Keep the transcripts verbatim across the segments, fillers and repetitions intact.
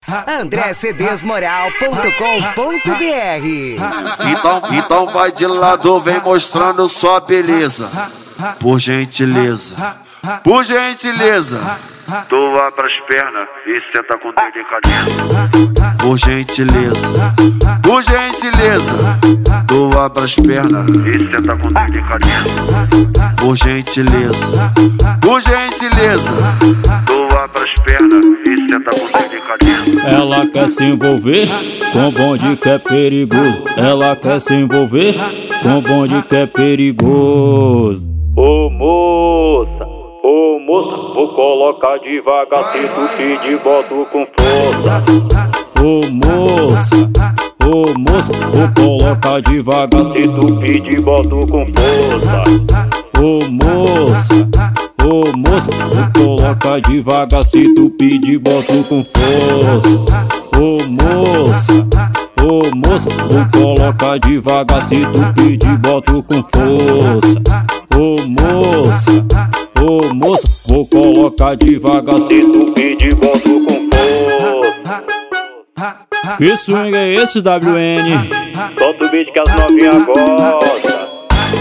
andré c d s moral ponto com ponto b r. Então, então vai de lado, vem mostrando sua beleza. Por gentileza, por gentileza, tu abre as pernas e senta com delicadeza. Por gentileza, por gentileza, tu abre as pernas e senta com delicadeza. Por gentileza, por gentileza, tu abre as pernas e senta com delicadeza. Ela quer se envolver com bonde que é perigoso. Ela quer se envolver com bonde que é perigoso. Ô moça, ô moça, vou colocar devagar, se tu pedir, boto com força. Ô moça, ô moça, vou colocar devagar, se tu pedir, boto com força. Ô moça, ô moça, vou colocar devagar, se tu pedir, boto com força. Ô moça, ô moça, vou colocar devagar, se tu pedir, boto com força. Ô moça, ô moça, vou colocar devagar, se tu pedir, boto com força. Que swing é esse, W N? Solta o beat que as novinhas gostam.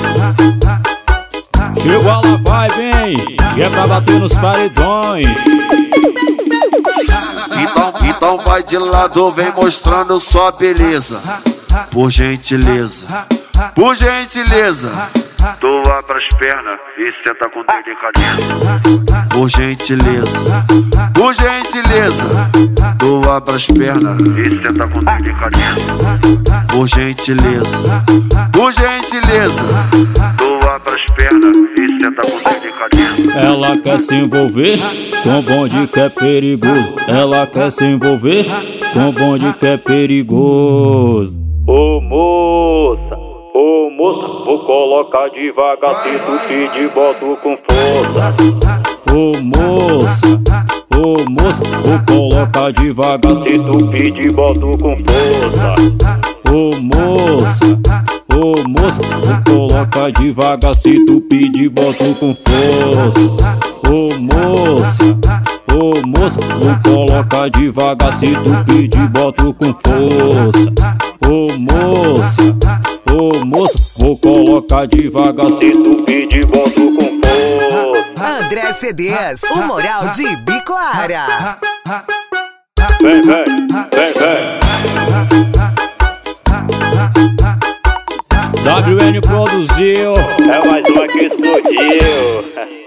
Chegou a la vibe, hein? E é pra bater nos paredões. Então, então vai de lado, vem mostrando sua beleza. Por gentileza, por gentileza, tu abre as pernas e senta com delicadeza. Por gentileza, por gentileza, tu abre as pernas e senta com delicadeza. Por gentileza, por gentileza, tu abre as pernas e senta com delicadeza. Ela quer se envolver com bonde que é perigoso. Ela quer se envolver com bonde que é perigoso. Ô moça, ô moça, vou colocar devagar, se tu pedir, boto com força. Ô moça, ô moça, vou colocar devagar, se tu pedir, boto com força. Ô moça, ô moça, vou colocar devagar, se tu pedir, boto com força. Ô moça, ô moça, vou colocar devagar, se tu pedir, boto com força. Ô moça, ô moça, vou colocar devagar, se tu pedir, boto com força. André C D S, o moral de Bicoara. Vem, vem, vem, vem. W N produziu, é mais uma que explodiu.